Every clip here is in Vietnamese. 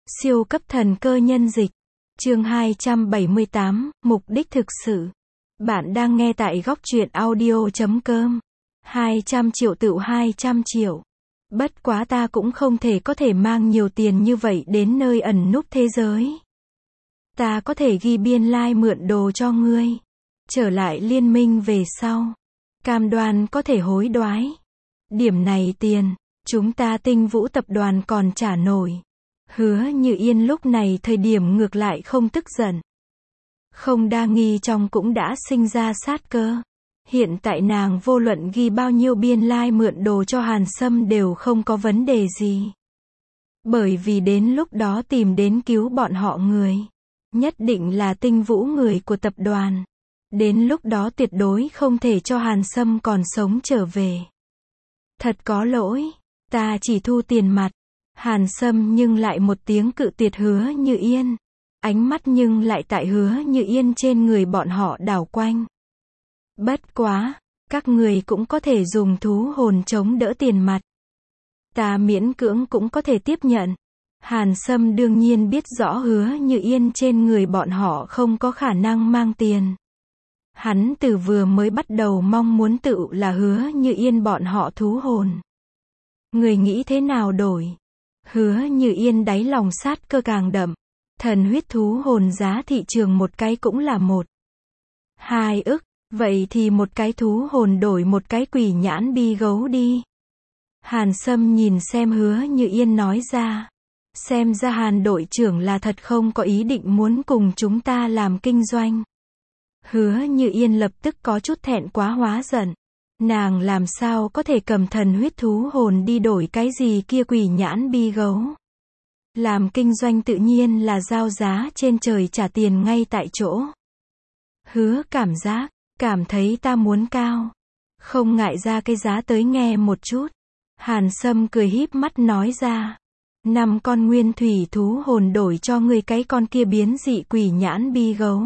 Siêu cấp thần cơ nhân dịch. Chương 278, mục đích thực sự. Bạn đang nghe tại góc truyện audio.com. 200 triệu tựu 200 triệu. Bất quá ta cũng không thể có thể mang nhiều tiền như vậy đến nơi ẩn núp thế giới. Ta có thể ghi biên lai mượn đồ cho ngươi. Trở lại liên minh về sau. Cam đoan có thể hối đoái. Điểm này tiền, chúng ta Tinh Vũ tập đoàn còn trả nổi. Hứa Như Yên lúc này thời điểm ngược lại không tức giận. Không đa nghi trong cũng đã sinh ra sát cơ. Hiện tại nàng vô luận ghi bao nhiêu biên lai mượn đồ cho Hàn Sâm đều không có vấn đề gì. Bởi vì đến lúc đó tìm đến cứu bọn họ người. Nhất định là Tinh Vũ người của tập đoàn. Đến lúc đó tuyệt đối không thể cho Hàn Sâm còn sống trở về. Thật có lỗi, ta chỉ thu tiền mặt. Hàn Sâm nhưng lại một tiếng cự tuyệt Hứa Như Yên. Ánh mắt nhưng lại tại Hứa Như Yên trên người bọn họ đảo quanh. Bất quá, các người cũng có thể dùng thú hồn chống đỡ tiền mặt. Ta miễn cưỡng cũng có thể tiếp nhận. Hàn Sâm đương nhiên biết rõ Hứa Như Yên trên người bọn họ không có khả năng mang tiền. Hắn từ vừa mới bắt đầu mong muốn tự là Hứa Như Yên bọn họ thú hồn. Người nghĩ thế nào đổi? Hứa Như Yên đáy lòng sát cơ càng đậm. Thần huyết thú hồn giá thị trường một cái cũng là 1-2 ức, vậy thì một cái thú hồn đổi một cái quỷ nhãn bi gấu đi. Hàn Sâm nhìn xem Hứa Như Yên nói ra. Xem ra Hàn đội trưởng là thật không có ý định muốn cùng chúng ta làm kinh doanh. Hứa Như Yên lập tức có chút thẹn quá hóa giận. Nàng làm sao có thể cầm thần huyết thú hồn đi đổi cái gì kia quỷ nhãn bi gấu. Làm kinh doanh tự nhiên là giao giá trên trời trả tiền ngay tại chỗ. Hứa cảm thấy ta muốn cao. Không ngại ra cái giá tới nghe một chút. Hàn Sâm cười híp mắt nói ra. 5 con nguyên thủy thú hồn đổi cho người cái con kia biến dị quỷ nhãn bi gấu.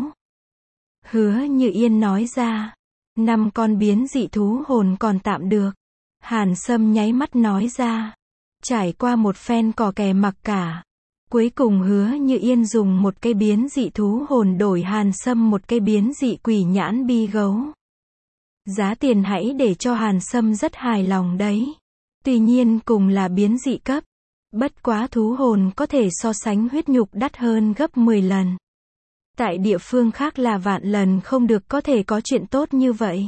Hứa Như Yên nói ra. 5 con biến dị thú hồn còn tạm được. Hàn Sâm nháy mắt nói ra. Trải qua một phen cò kè mặc cả. Cuối cùng Hứa Như Yên dùng một cây biến dị thú hồn đổi Hàn Sâm một cây biến dị quỷ nhãn bi gấu. Giá tiền hãy để cho Hàn Sâm rất hài lòng đấy. Tuy nhiên cùng là biến dị cấp. Bất quá thú hồn có thể so sánh huyết nhục đắt hơn gấp 10 lần. Tại địa phương khác là vạn lần không được có thể có chuyện tốt như vậy.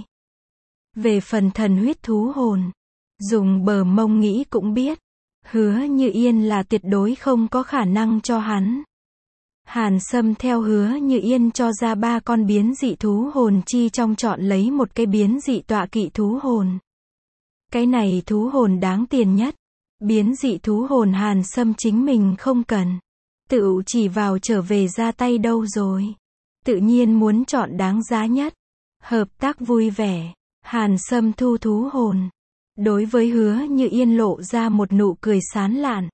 Về phần thần huyết thú hồn, dùng bờ mông nghĩ cũng biết. Hứa Như Yên là tuyệt đối không có khả năng cho hắn. Hàn Sâm theo Hứa Như Yên cho ra 3 con biến dị thú hồn chi trong chọn lấy một cái biến dị tọa kỵ thú hồn. Cái này thú hồn đáng tiền nhất. Biến dị thú hồn Hàn Sâm chính mình không cần. Tự chỉ vào trở về ra tay đâu rồi. Tự nhiên muốn chọn đáng giá nhất. Hợp tác vui vẻ. Hàn Sâm thu thú hồn. Đối với Hứa Như Yên lộ ra một nụ cười sán lạn.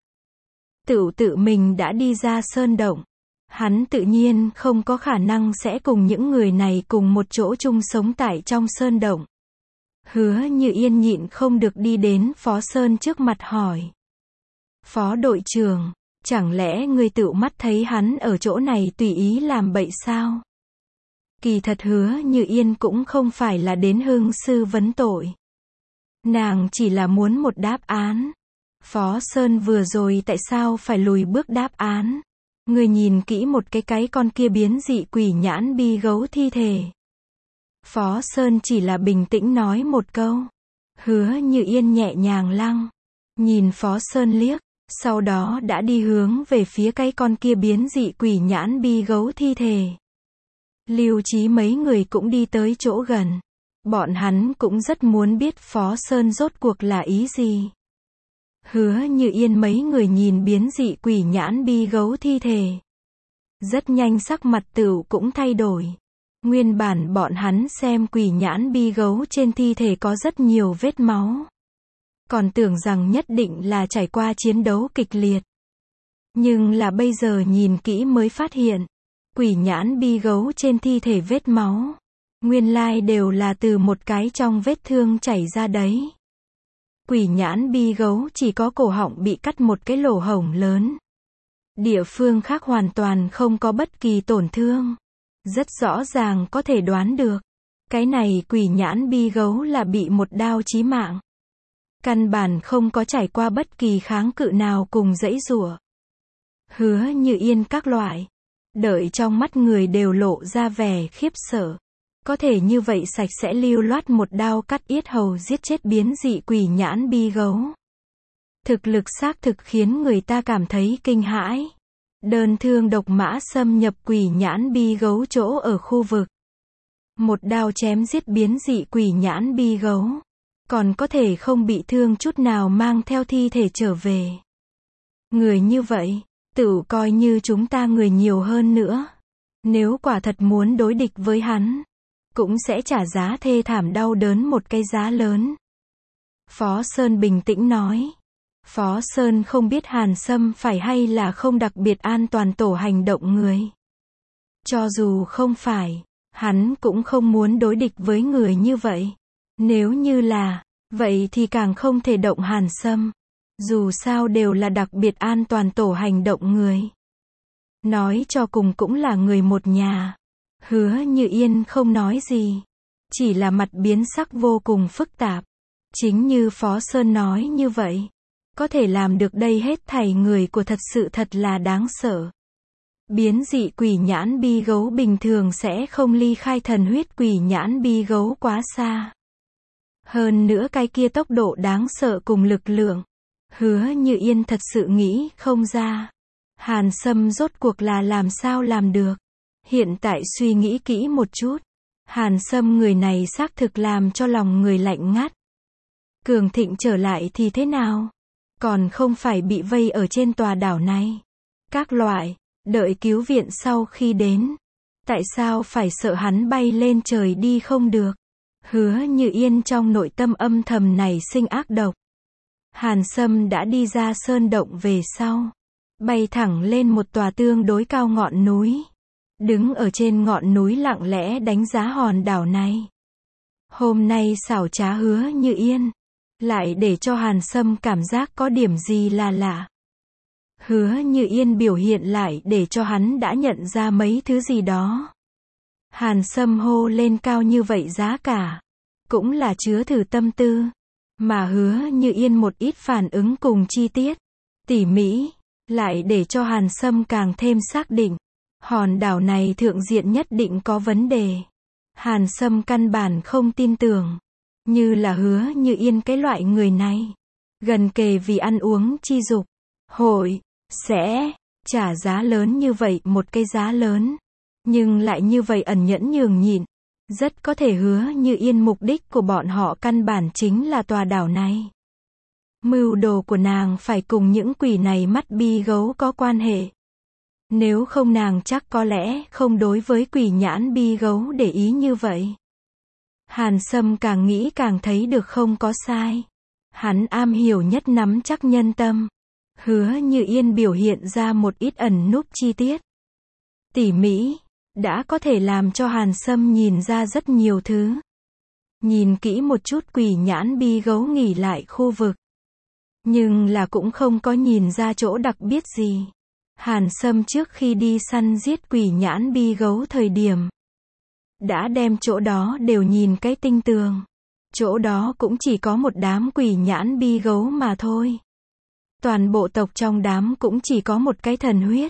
Tự mình đã đi ra sơn động. Hắn tự nhiên không có khả năng sẽ cùng những người này cùng một chỗ chung sống tại trong sơn động. Hứa Như Yên nhịn không được đi đến Phó Sơn trước mặt hỏi. Phó đội trưởng, chẳng lẽ ngươi tự mắt thấy hắn ở chỗ này tùy ý làm bậy sao? Kỳ thật Hứa Như Yên cũng không phải là đến hương sư vấn tội. Nàng chỉ là muốn một đáp án. Phó Sơn vừa rồi tại sao phải lùi bước đáp án? Ngươi nhìn kỹ một cái con kia biến dị quỷ nhãn bi gấu thi thể. Phó Sơn chỉ là bình tĩnh nói một câu. Hứa Như Yên nhẹ nhàng lăng. Nhìn Phó Sơn liếc. Sau đó đã đi hướng về phía cái con kia biến dị quỷ nhãn bi gấu thi thể. Lưu Chí mấy người cũng đi tới chỗ gần. Bọn hắn cũng rất muốn biết Phó Sơn rốt cuộc là ý gì. Hứa Như Yên mấy người nhìn biến dị quỷ nhãn bi gấu thi thể. Rất nhanh sắc mặt tựu cũng thay đổi. Nguyên bản bọn hắn xem quỷ nhãn bi gấu trên thi thể có rất nhiều vết máu. Còn tưởng rằng nhất định là trải qua chiến đấu kịch liệt. Nhưng là bây giờ nhìn kỹ mới phát hiện. Quỷ nhãn bi gấu trên thi thể vết máu. Nguyên lai đều là từ một cái trong vết thương chảy ra đấy. Quỷ nhãn bi gấu chỉ có cổ họng bị cắt một cái lỗ hổng lớn. Địa phương khác hoàn toàn không có bất kỳ tổn thương. Rất rõ ràng có thể đoán được. Cái này quỷ nhãn bi gấu là bị một đao chí mạng. Căn bản không có trải qua bất kỳ kháng cự nào cùng giãy giụa. Hứa Như Yên các loại. Đợi trong mắt người đều lộ ra vẻ khiếp sợ. Có thể như vậy sạch sẽ lưu loát một đao cắt yết hầu giết chết biến dị quỷ nhãn bi gấu. Thực lực xác thực khiến người ta cảm thấy kinh hãi. Đơn thương độc mã xâm nhập quỷ nhãn bi gấu chỗ ở khu vực. Một đao chém giết biến dị quỷ nhãn bi gấu. Còn có thể không bị thương chút nào mang theo thi thể trở về. Người như vậy, tự coi như chúng ta người nhiều hơn nữa. Nếu quả thật muốn đối địch với hắn, cũng sẽ trả giá thê thảm đau đớn một cái giá lớn. Phó Sơn bình tĩnh nói. Phó Sơn không biết Hàn Sâm phải hay là không đặc biệt an toàn tổ hành động người. Cho dù không phải, hắn cũng không muốn đối địch với người như vậy. Nếu như là, vậy thì càng không thể động Hàn Sâm. Dù sao đều là đặc biệt an toàn tổ hành động người. Nói cho cùng cũng là người một nhà. Hứa Như Yên không nói gì. Chỉ là mặt biến sắc vô cùng phức tạp. Chính như Phó Sơn nói như vậy. Có thể làm được đây hết thảy người của thật sự thật là đáng sợ. Biến dị quỷ nhãn bi gấu bình thường sẽ không ly khai thần huyết quỷ nhãn bi gấu quá xa. Hơn nữa cái kia tốc độ đáng sợ cùng lực lượng. Hứa Như Yên thật sự nghĩ không ra. Hàn Sâm rốt cuộc là làm sao làm được. Hiện tại suy nghĩ kỹ một chút. Hàn Sâm người này xác thực làm cho lòng người lạnh ngắt. Cường Thịnh trở lại thì thế nào? Còn không phải bị vây ở trên tòa đảo này. Các loại, đợi cứu viện sau khi đến. Tại sao phải sợ hắn bay lên trời đi không được? Hứa Như Yên trong nội tâm âm thầm này sinh ác độc. Hàn Sâm đã đi ra sơn động về sau. Bay thẳng lên một tòa tương đối cao ngọn núi. Đứng ở trên ngọn núi lặng lẽ đánh giá hòn đảo này. Hôm nay xảo trá Hứa Như Yên. Lại để cho Hàn Sâm cảm giác có điểm gì là lạ. Hứa Như Yên biểu hiện lại để cho hắn đã nhận ra mấy thứ gì đó. Hàn Sâm hô lên cao như vậy giá cả. Cũng là chứa thử tâm tư. Mà Hứa Như Yên một ít phản ứng cùng chi tiết. Tỉ mỉ. Lại để cho Hàn Sâm càng thêm xác định. Hòn đảo này thượng diện nhất định có vấn đề. Hàn Sâm căn bản không tin tưởng. Như là Hứa Như Yên cái loại người này. Gần kề vì ăn uống chi dục. Hội, sẽ, trả giá lớn như vậy một cái giá lớn. Nhưng lại như vậy ẩn nhẫn nhường nhịn. Rất có thể Hứa Như Yên mục đích của bọn họ căn bản chính là tòa đảo này. Mưu đồ của nàng phải cùng những quỷ này mắt bi gấu có quan hệ. Nếu không nàng chắc có lẽ không đối với quỷ nhãn bi gấu để ý như vậy. Hàn Sâm càng nghĩ càng thấy được không có sai. Hắn am hiểu nhất nắm chắc nhân tâm. Hứa Như Yên biểu hiện ra một ít ẩn núp chi tiết. Tỉ mỉ, đã có thể làm cho Hàn Sâm nhìn ra rất nhiều thứ. Nhìn kỹ một chút quỷ nhãn bi gấu nghỉ lại khu vực. Nhưng là cũng không có nhìn ra chỗ đặc biệt gì. Hàn Sâm trước khi đi săn giết quỷ nhãn bi gấu thời điểm. Đã đem chỗ đó đều nhìn cái tinh tường. Chỗ đó cũng chỉ có một đám quỷ nhãn bi gấu mà thôi. Toàn bộ tộc trong đám cũng chỉ có một cái thần huyết.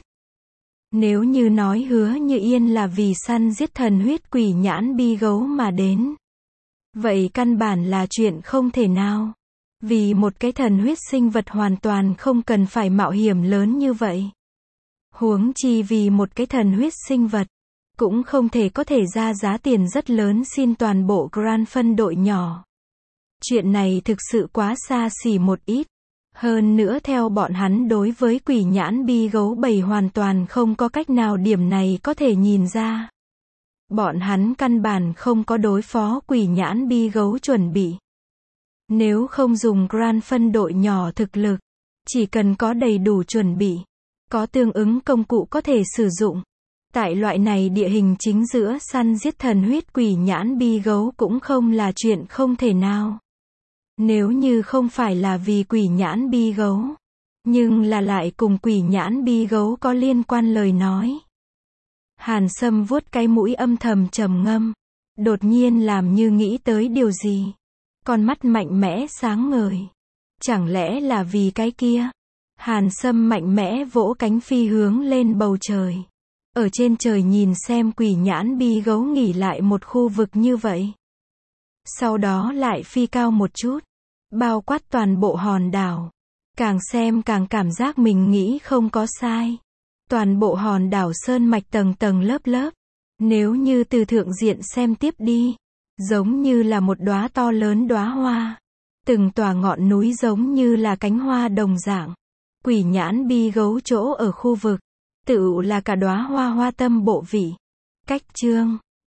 Nếu như nói Hứa Như Yên là vì săn giết thần huyết quỷ nhãn bi gấu mà đến. Vậy căn bản là chuyện không thể nào. Vì một cái thần huyết sinh vật hoàn toàn không cần phải mạo hiểm lớn như vậy. Huống chi vì một cái thần huyết sinh vật. Cũng không thể có thể ra giá tiền rất lớn xin toàn bộ Grand phân đội nhỏ. Chuyện này thực sự quá xa xỉ một ít. Hơn nữa theo bọn hắn đối với quỷ nhãn bi gấu bầy hoàn toàn không có cách nào điểm này có thể nhìn ra. Bọn hắn căn bản không có đối phó quỷ nhãn bi gấu chuẩn bị. Nếu không dùng Grand phân đội nhỏ thực lực, chỉ cần có đầy đủ chuẩn bị, có tương ứng công cụ có thể sử dụng. Tại loại này địa hình chính giữa săn giết thần huyết quỷ nhãn bi gấu cũng không là chuyện không thể nào. Nếu như không phải là vì quỷ nhãn bi gấu, nhưng là lại cùng quỷ nhãn bi gấu có liên quan lời nói. Hàn Sâm vuốt cái mũi âm thầm trầm ngâm, đột nhiên làm như nghĩ tới điều gì. Con mắt mạnh mẽ sáng ngời. Chẳng lẽ là vì cái kia? Hàn Sâm mạnh mẽ vỗ cánh phi hướng lên bầu trời. Ở trên trời nhìn xem quỷ nhãn bi gấu nghỉ lại một khu vực như vậy. Sau đó lại phi cao một chút, bao quát toàn bộ hòn đảo. Càng xem càng cảm giác mình nghĩ không có sai. Toàn bộ hòn đảo sơn mạch tầng tầng lớp lớp. Nếu như từ thượng diện xem tiếp đi, giống như là một đóa to lớn đóa hoa. Từng tòa ngọn núi giống như là cánh hoa đồng dạng. Quỷ nhãn bi gấu chỗ ở khu vực, tựu là cả đóa hoa hoa tâm bộ vị. Cách chương